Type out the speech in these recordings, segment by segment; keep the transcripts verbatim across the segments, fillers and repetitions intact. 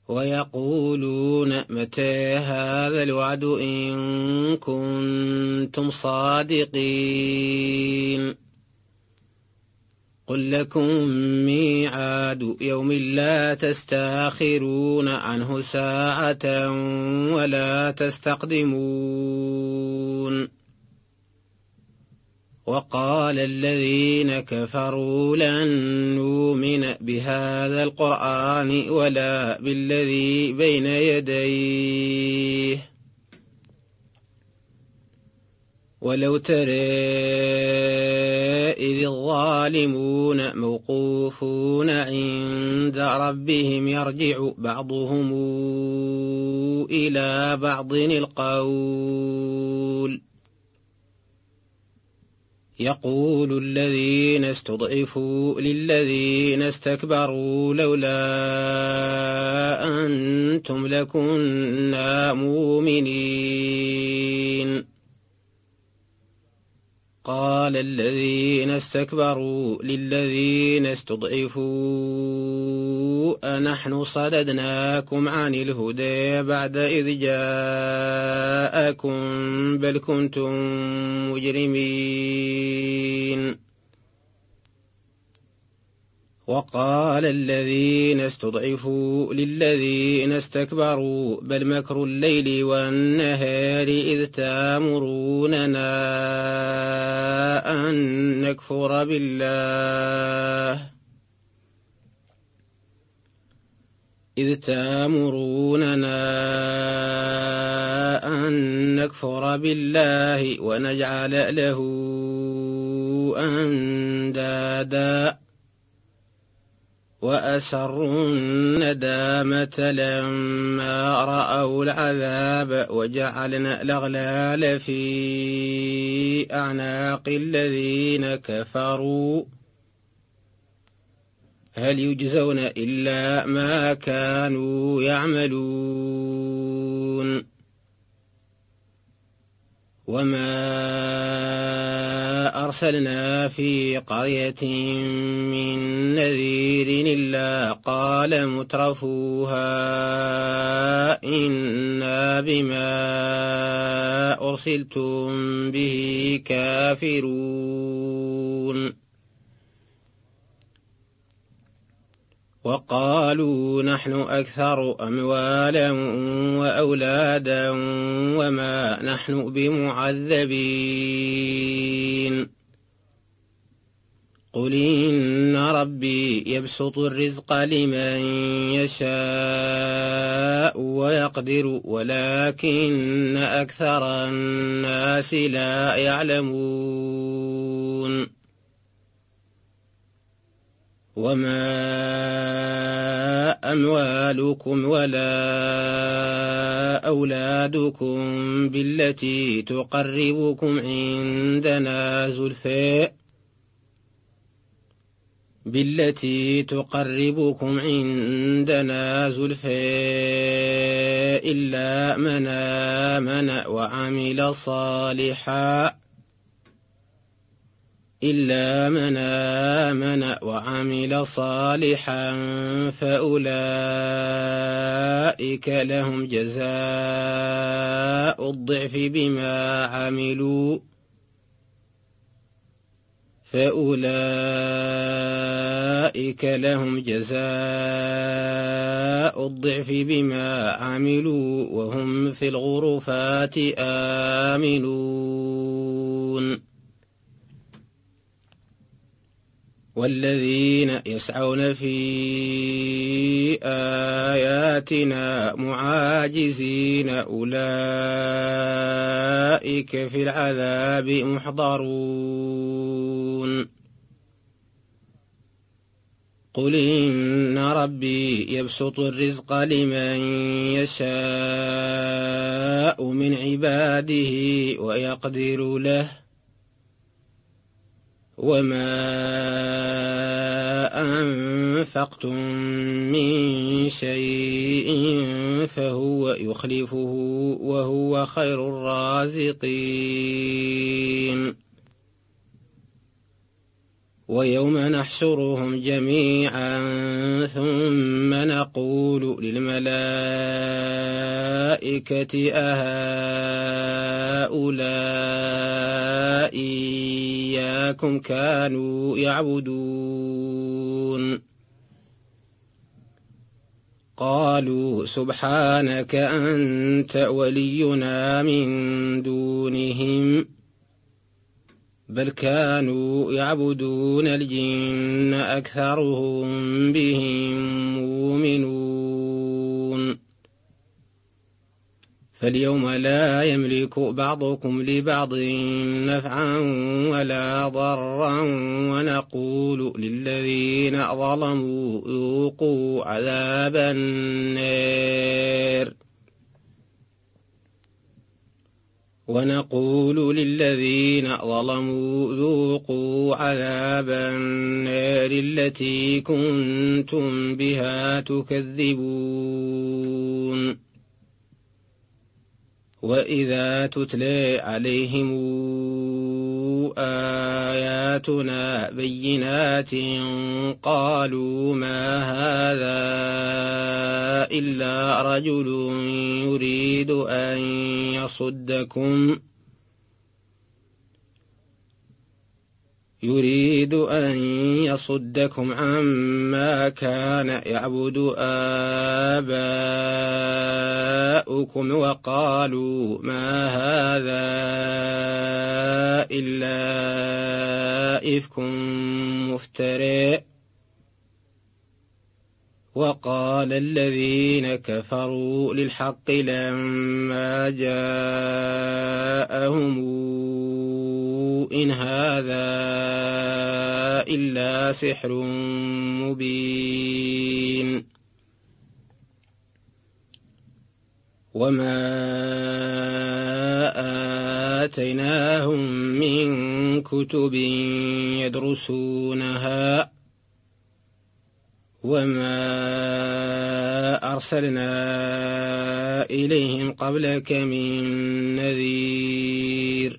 ويقولون متى هذا الوعد إن كنتم صادقين قل لكم ميعاد يوم لا تستأخرون عنه ساعة ولا تستقدمون وقال الذين كفروا لن نؤمن بهذا القرآن ولا بالذي بين يديه ولو ترى إذ الظالمون موقوفون عند ربهم يرجع بعضهم إلى بعض القول يقول الذين استضعفوا للذين استكبروا لولا أنتم لكنا مؤمنين قال الذين استكبروا للذين استضعفوا أنحن صددناكم عن الهدى بعد إذ جاءكم بل كنتم مجرمين وقال الذين استضعفوا للذين استكبروا بل مكر الليل والنهار إذ تأمروننا أن نكفر بالله إذ تأمروننا أن نكفر بالله ونجعل له أندادا وأسروا الندامة لما رأوا العذاب وجعلنا الأغلال في أعناق الذين كفروا هل يجزون إلا ما كانوا يعملون وما أرسلنا في قرية من نذير إلا قال مترفوها إنا بما أرسلتم به كافرون وقالوا نحن أكثر أموالا وأولادا وما نحن بمعذبين قل إن ربي يبسط الرزق لمن يشاء ويقدر ولكن أكثر الناس لا يعلمون وما أموالكم ولا أولادكم بالتي تقربكم عندنا زلفى بالتي تقربكم عندنا زلفى إلا من آمن وعمل صالحا إلا من آمن وعمل صالحا فأولئك لهم جزاء الضعف بما عملوا فأولئك لهم جزاء الضعف بما عملوا وهم في الغرفات آمنون والذين يسعون في آياتنا معاجزين أولئك في العذاب محضرون قل إن ربي يبسط الرزق لمن يشاء من عباده ويقدر له وما أنفقتم من شيء فهو يخلفه وهو خير الرازقين ويوم نحشرهم جميعا ثم نقول للملائكة أهؤلاء إياكم كانوا يعبدون قالوا سبحانك أنت ولينا من دونهم بل كانوا يعبدون الجن أكثرهم بهم مؤمنون فاليوم لا يملك بعضكم لبعض نفعا ولا ضرا ونقول للذين ظلموا ذوقوا عذاب النار ونقول للذين ظلموا ذوقوا عذاب النار التي كنتم بها تكذبون وإذا تتلى عليهم آياتنا بينات قالوا ما هذا إلا رجل يريد أن يصدكم يريد أن يصدكم عما كان يعبد آباؤكم وقالوا ما هذا إلا إفك مفترى وقال الذين كفروا للحق لما جاءهم إن هذا إلا سحر مبين وما آتيناهم من كتب يدرسونها وما أرسلنا إليهم قبلك من نذير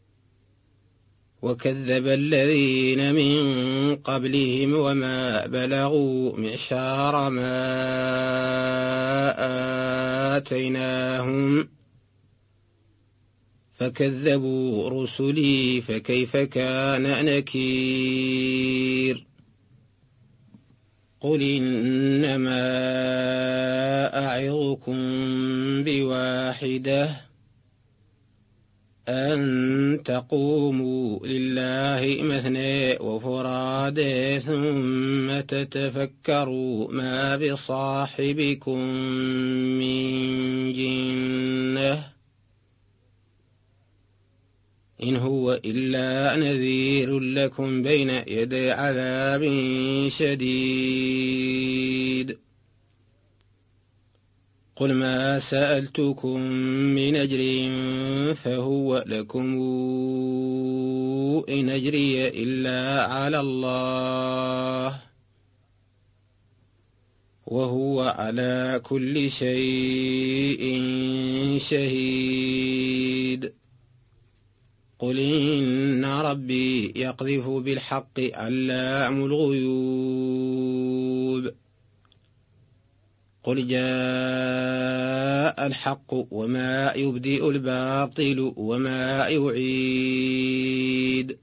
وكذب الذين من قبلهم وما بلغوا معشار ما آتيناهم فكذبوا رسلي فكيف كان نكير قل إنما أعظكم بواحدة أن تقوموا لله مثنى وفرادى ثم تتفكروا ما بصاحبكم من جنة إن هو إلا نذير لكم بين يدي عذاب شديد قل ما سألتكم من أجر فهو لكم إن أجري إلا على الله وهو على كل شيء شهيد قل إن ربي يقذف بالحق علام الغيوب قل جاء الحق وما يبدئ الباطل وما يعيد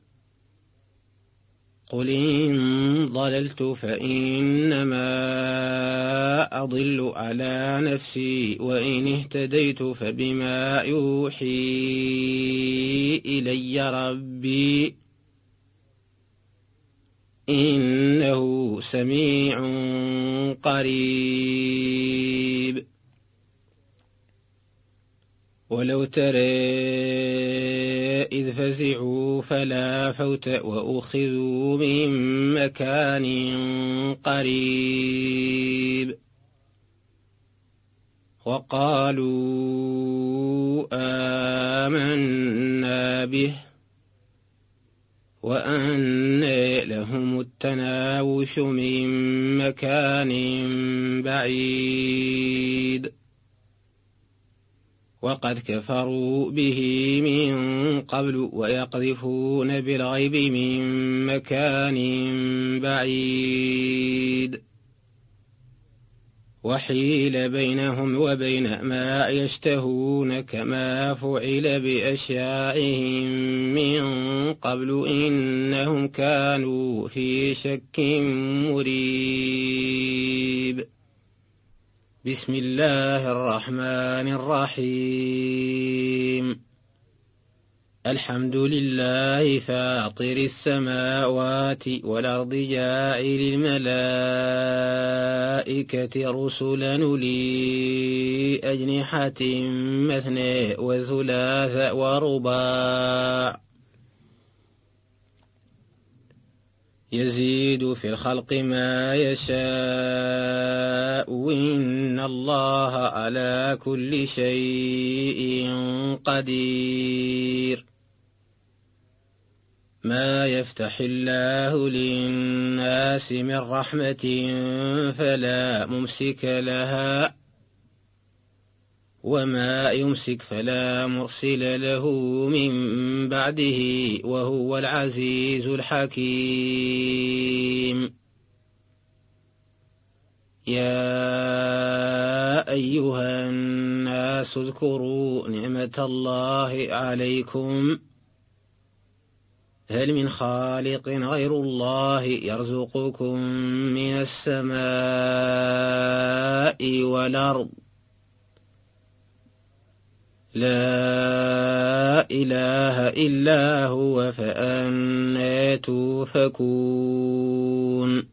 قل إن ضللت فإنما أضل على نفسي وإن اهتديت فبما يوحي إلي ربي إنه سميع قريب ولو ترى إذ فزعوا فلا فوت وأخذوا من مكان قريب وقالوا آمنا به وأنى لهم التناوش من مكان بعيد وقد كفروا به من قبل ويقذفون بالغيب من مكان بعيد وحيل بينهم وبين ما يشتهون كما فعل بأشياعهم من قبل إنهم كانوا في شك مريب. بسم الله الرحمن الرحيم. الحمد لله فاطر السماوات والأرض جاعل الملائكة رسلا أولي أجنحة مثنى وثلاث ورباع يزيد في الخلق ما يشاء إن الله على كل شيء قدير. ما يفتح الله للناس من رحمة فلا ممسك لها وما يمسك فلا مرسل له من بعده وهو العزيز الحكيم. يا أيها الناس اذكروا نعمة الله عليكم هل من خالق غير الله يرزقكم من السماء والأرض لا إله إلا هو فأنى توفكون.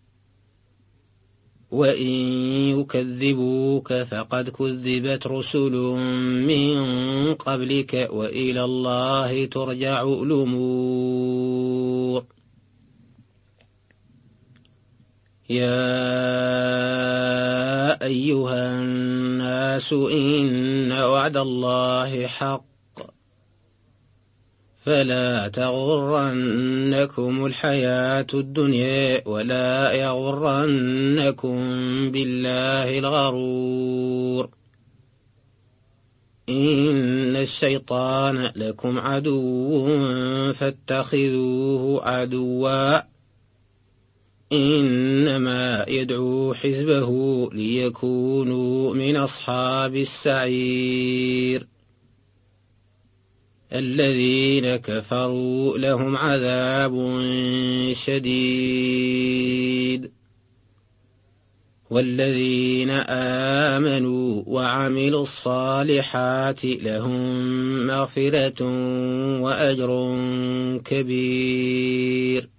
وإن يكذبوك فقد كذبت رسل من قبلك وإلى الله ترجع الأمور. يا أيها الناس إن وعد الله حق فلا تغرنكم الحياة الدنيا ولا يغرنكم بالله الغرور. إن الشيطان لكم عدو فاتخذوه عدوا إنما يدعو حزبه ليكونوا من أصحاب السعير. الذين كفروا لهم عذاب شديد والذين آمنوا وعملوا الصالحات لهم مغفرة وأجر كبير.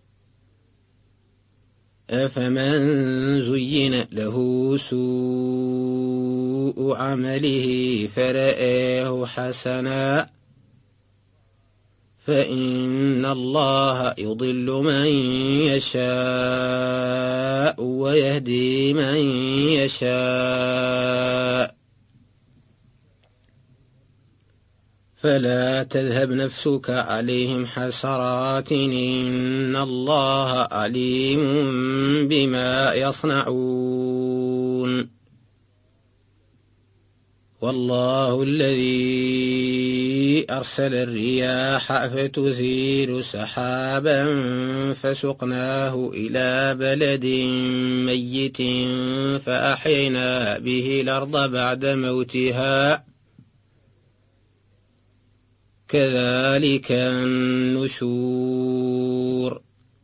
أفمن زين له سوء عمله فرآه حسنا فإن الله يضل من يشاء ويهدي من يشاء فلا تذهب نفسك عليهم حسرات إن الله عليم بما يصنعون. والله الذي أرسل الرياح فتثير سحابا فسقناه إلى بلد ميت فأحيينا به الأرض بعد موتها كذلك النشور.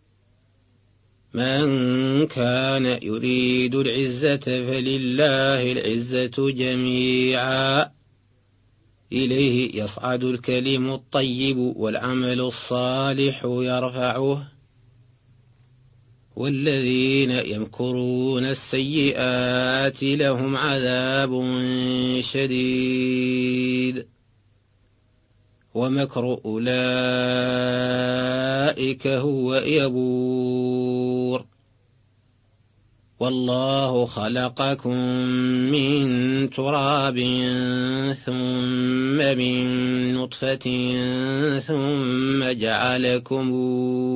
من كان يريد العزة فلله العزة جميعا إليه يصعد الكلم الطيب والعمل الصالح يرفعه والذين يمكرون السيئات لهم عذاب شديد ومكر أولئك هو يبور. والله خلقكم من تراب ثم من نطفة ثم جعلكم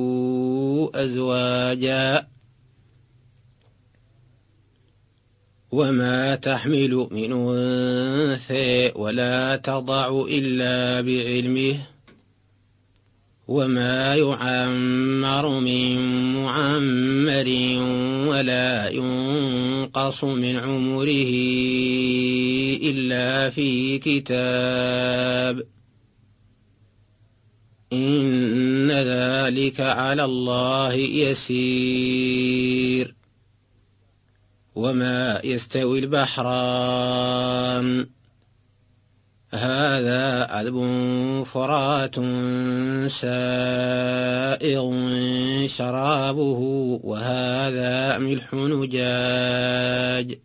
أزواجا وما تحمل من أنثى ولا تضع إلا بعلمه وما يعمر من معمر ولا ينقص من عمره إلا في كتاب إن ذلك على الله يسير. وما يستوي البحران هذا عذب فرات سائغ شرابه وهذا ملح نجاج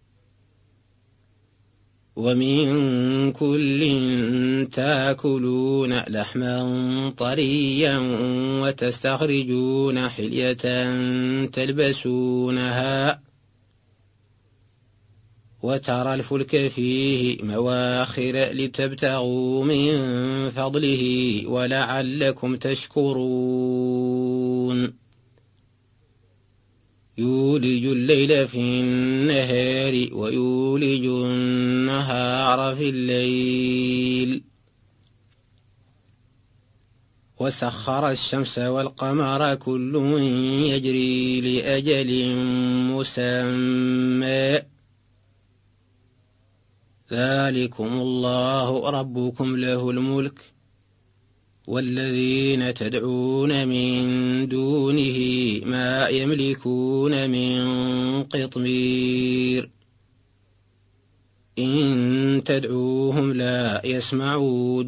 ومن كل تاكلون لحما طريا وتستخرجون حلية تلبسونها وترى الفلك فيه مواخر لتبتغوا من فضله ولعلكم تشكرون. يولج الليل في النهار ويولج النهار في الليل وسخر الشمس والقمر كل يجري لأجل مسمى ذلكم الله ربكم له الملك والذين تدعون من دونه ما يملكون من قطمير إن تدعوهم لا يسمعوا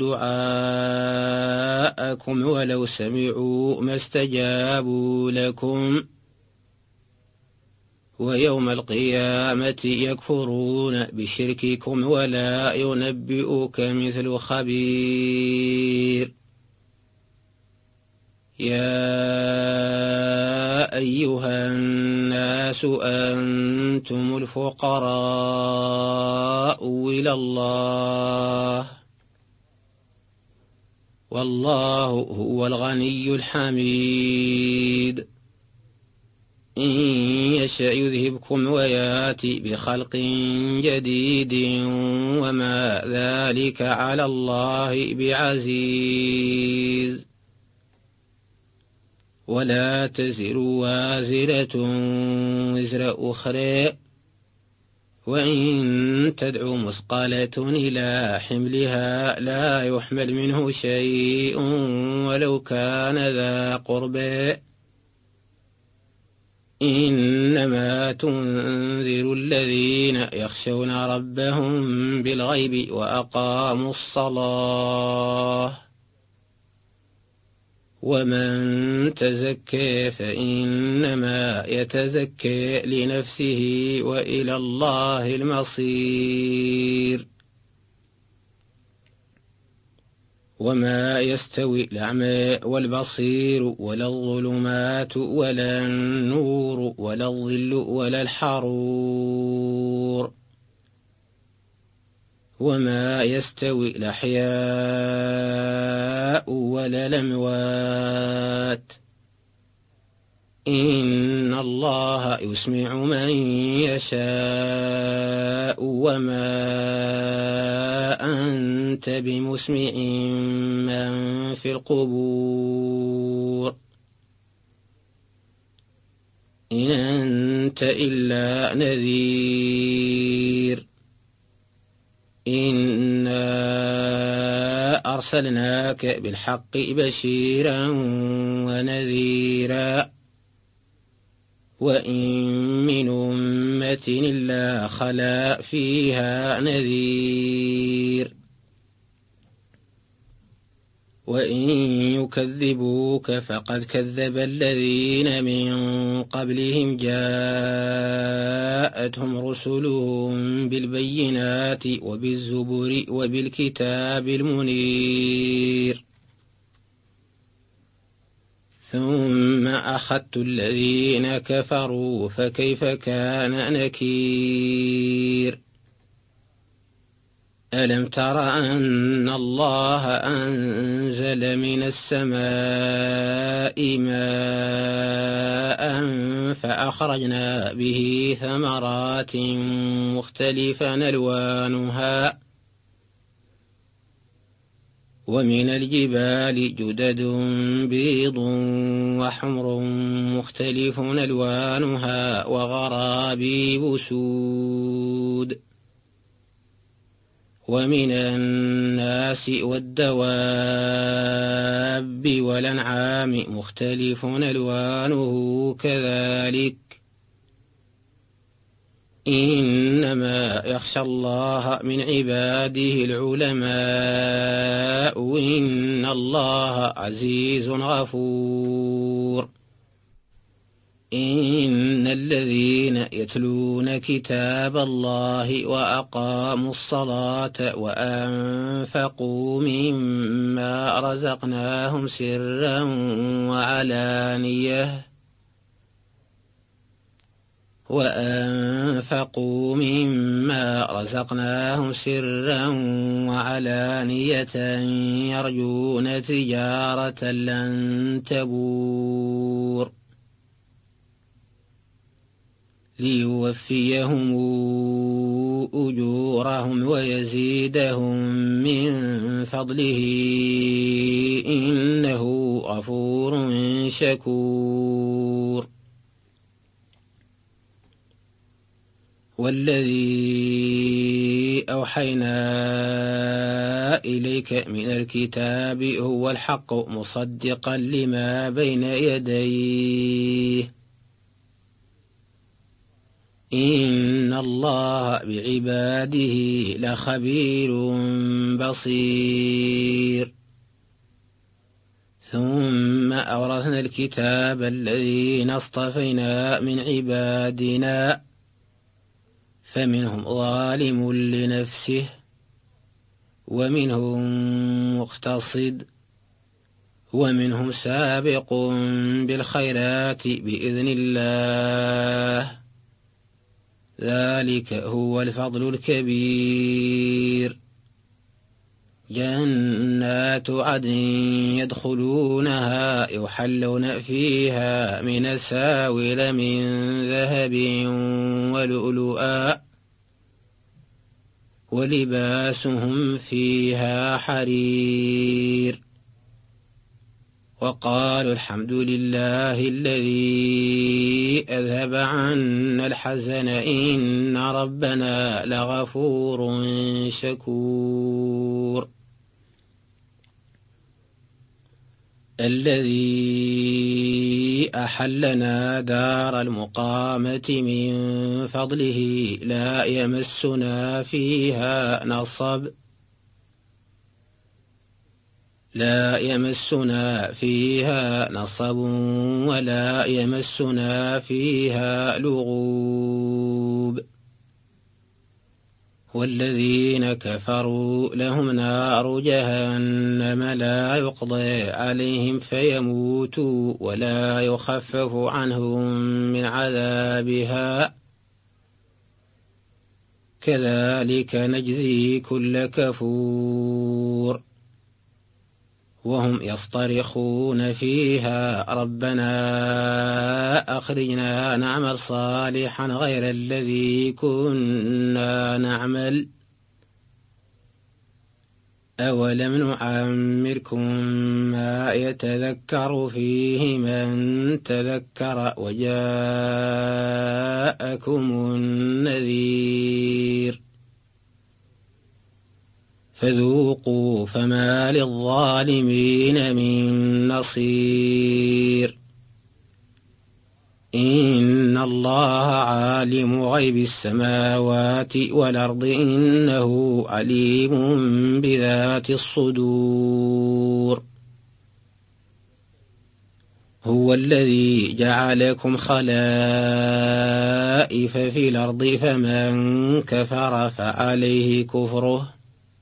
دعاءكم ولو سمعوا ما استجابوا لكم ويوم القيامة يكفرون بشرككم ولا ينبئك مثل خبير. يا أيها الناس أنتم الفقراء إلى الله والله هو الغني الحميد. إن يشأ يذهبكم وياتي بخلق جديد وما ذلك على الله بعزيز. ولا تزر وازرة وزر أخرى وإن تدع مثقلة إلى حملها لا يحمل منه شيء ولو كان ذا قربى إنما تنذر الذين يخشون ربهم بالغيب وأقاموا الصلاة ومن تزكى فإنما يتزكى لنفسه وإلى الله المصير. وما يستوي الأعمى والبصير ولا الظلمات ولا النور ولا الظل ولا الحرور. وما يستوي الأحياء ولا الأموات إن الله يسمع من يشاء وما أنت بمسمع من في القبور إن أنت إلا نذير. إنا أرسلناك بالحق بشيرا ونذيرا وإن من أمة إلا خلا فيها نذير وإن يكذبوك فقد كذب الذين من قبلهم جاءتهم رسلهم بالبينات وبالزبر وبالكتاب المنير ثم أخذت الذين كفروا فكيف كان نكير. ألم تر أن الله أنزل من السماء ماء فأخرجنا به ثمرات مختلفا ألوانها ومن الجبال جدد بيض وحمر مختلف ألوانها وغرابيب سود ومن الناس والدواب والأنعام مختلف ألوانه كذلك إنما يخشى الله من عباده العلماء وإن الله عزيز غفور إن الذين يتلون كتاب الله وأقاموا الصلاة وأنفقوا مما رزقناهم سرا وعلانية وأنفقوا مما رزقناهم سرا وعلانية يرجون تجارة لن تبور ليوفيهم أجورهم ويزيدهم من فضله إنه غفور شكور والذي أوحينا إليك من الكتاب هو الحق مصدقا لما بين يديه إن الله بعباده لخبير بصير ثم أورثنا الكتاب الذين اصطفينا من عبادنا فمنهم ظالم لنفسه ومنهم مقتصد ومنهم سابق بالخيرات بإذن الله ذلك هو الفضل الكبير جنات عدن يدخلونها يحلون فيها من أساور من ذهب ولؤلؤا ولباسهم فيها حرير وقالوا الحمد لله الذي أذهب عنا الحزن إن ربنا لغفور شكور الذي أحلنا دار المقامة من فضله لا يمسنا فيها نصب لا يمسنا فيها نصب ولا يمسنا فيها لغوب والذين كفروا لهم نار جهنم لا يقضى عليهم فيموتوا ولا يخفف عنهم من عذابها كذلك نجزي كل كفور وهم يصطرخون فيها ربنا أخرجنا نعمل صالحا غير الذي كنا نعمل أولم نعمركم ما يتذكر فيه من تذكر وجاءكم النذير فذوقوا فما للظالمين من نصير إن الله عالم غيب السماوات والأرض إنه عليم بذات الصدور هو الذي جعلكم خلائف في الأرض فمن كفر فعليه كفره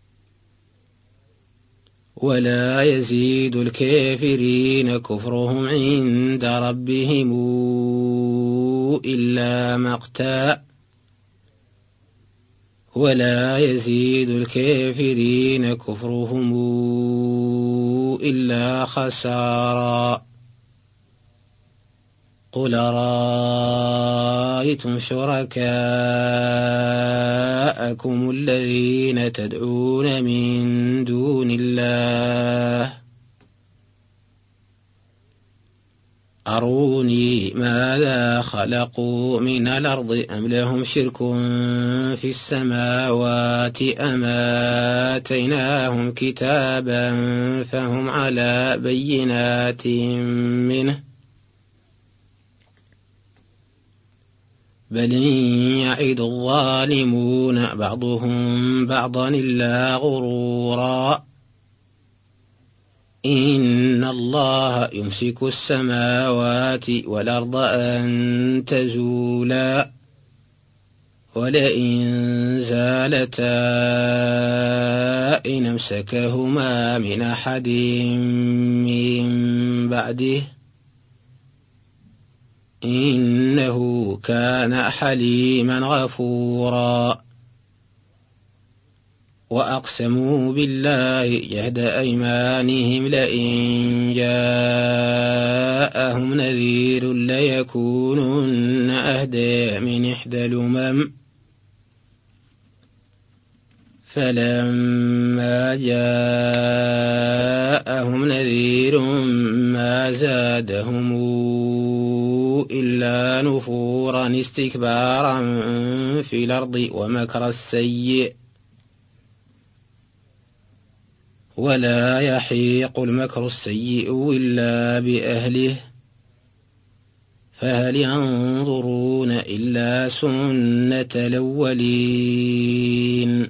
ولا يزيد الكافرين كفرهم عند ربهم إلا مقتا ولا يزيد الكافرين كفرهم إلا خسارا. قل رأيتم شركاءكم الذين تدعون من دون الله أروني ماذا خلقوا من الأرض أم لهم شرك في السماوات أم آتيناهم كتابا فهم على بينات منه بل يعد الظالمون بعضهم بعضا إلا غرورا. إن الله يمسك السماوات والأرض أن تزولا ولئن زالتا إن أمسكهما من أحد من بعده إنه كان حليما غفورا. وأقسموا بالله جهد أيمانهم لئن جاءهم نذير ليكونن أهدى من إحدى الأمم فلما جاءهم نذير ما زادهم إلا نفورا استكبارا في الأرض ومكر السيء ولا يحيق المكر السيء إلا بأهله فهل ينظرون إلا سنة الأولين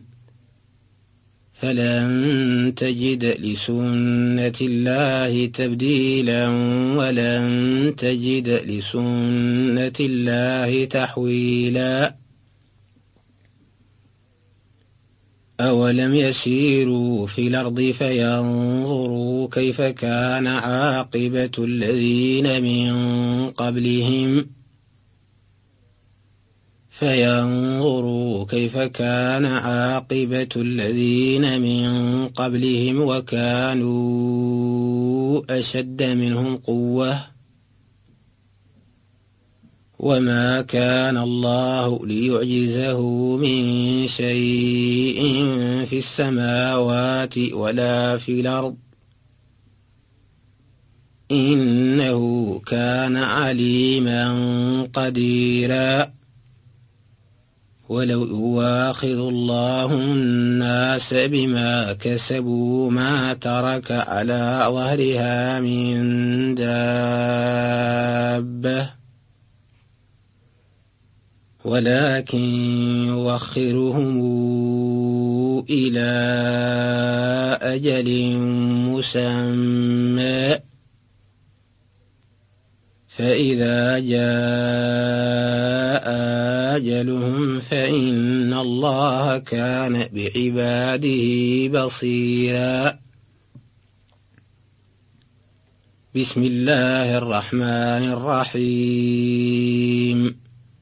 فلن تجد لسنة الله تبديلا ولن تجد لسنة الله تحويلا. أولم يسيروا في الأرض فينظروا كيف كان عاقبة الذين من قبلهم فينظروا كيف كان عاقبة الذين من قبلهم وكانوا أشد منهم قوة وما كان الله ليعجزه من شيء في السماوات ولا في الأرض إنه كان عليما قديرا. ولو يواخذ الله الناس بما كسبوا ما ترك على ظهرها من دابة ولكن يوخرهم إلى أجل مسمى فإذا جاء أجلهم فإن الله كان بعباده بصيرا. بسم الله الرحمن الرحيم.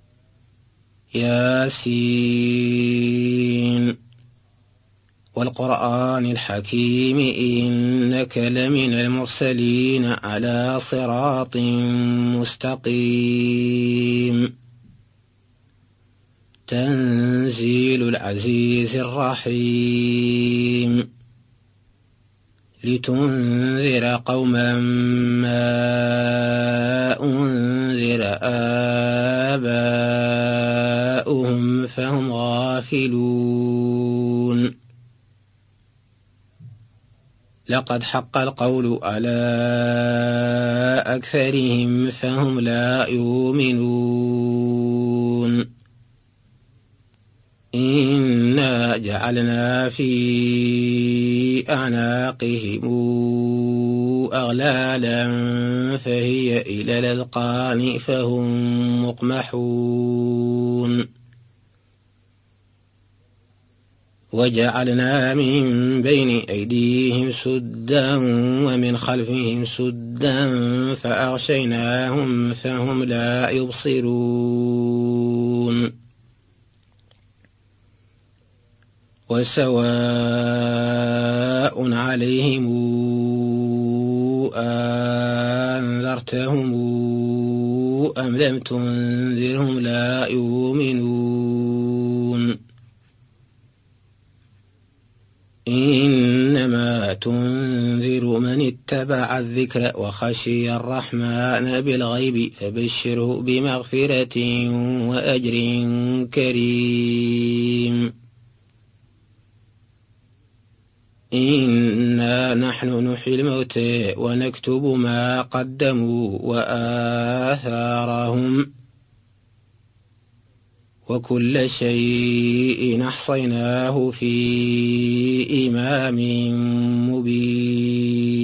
ياسين والقرآن الحكيم إنك لمن المرسلين على صراط مستقيم. تنزيل العزيز الرحيم. لتنذر قوما ما أنذر آباؤهم فهم غافلون. لقد حق القول على أكثرهم فهم لا يؤمنون. إنا جعلنا في أعناقهم أغلالا فهي إلى الأذقان فهم مقمحون. وجعلنا من بين أيديهم سدا ومن خلفهم سدا فأغشيناهم فهم لا يبصرون. وسواء عليهم أنذرتهم أم لم تنذرهم لا يؤمنون إنما تنذر من اتبع الذكر وخشي الرحمن بالغيب فبشره بمغفرة وأجر كريم إنا نحن نحيي الموتى ونكتب ما قدموا وآثارهم وكل شيء أحصيناه في إمام مبين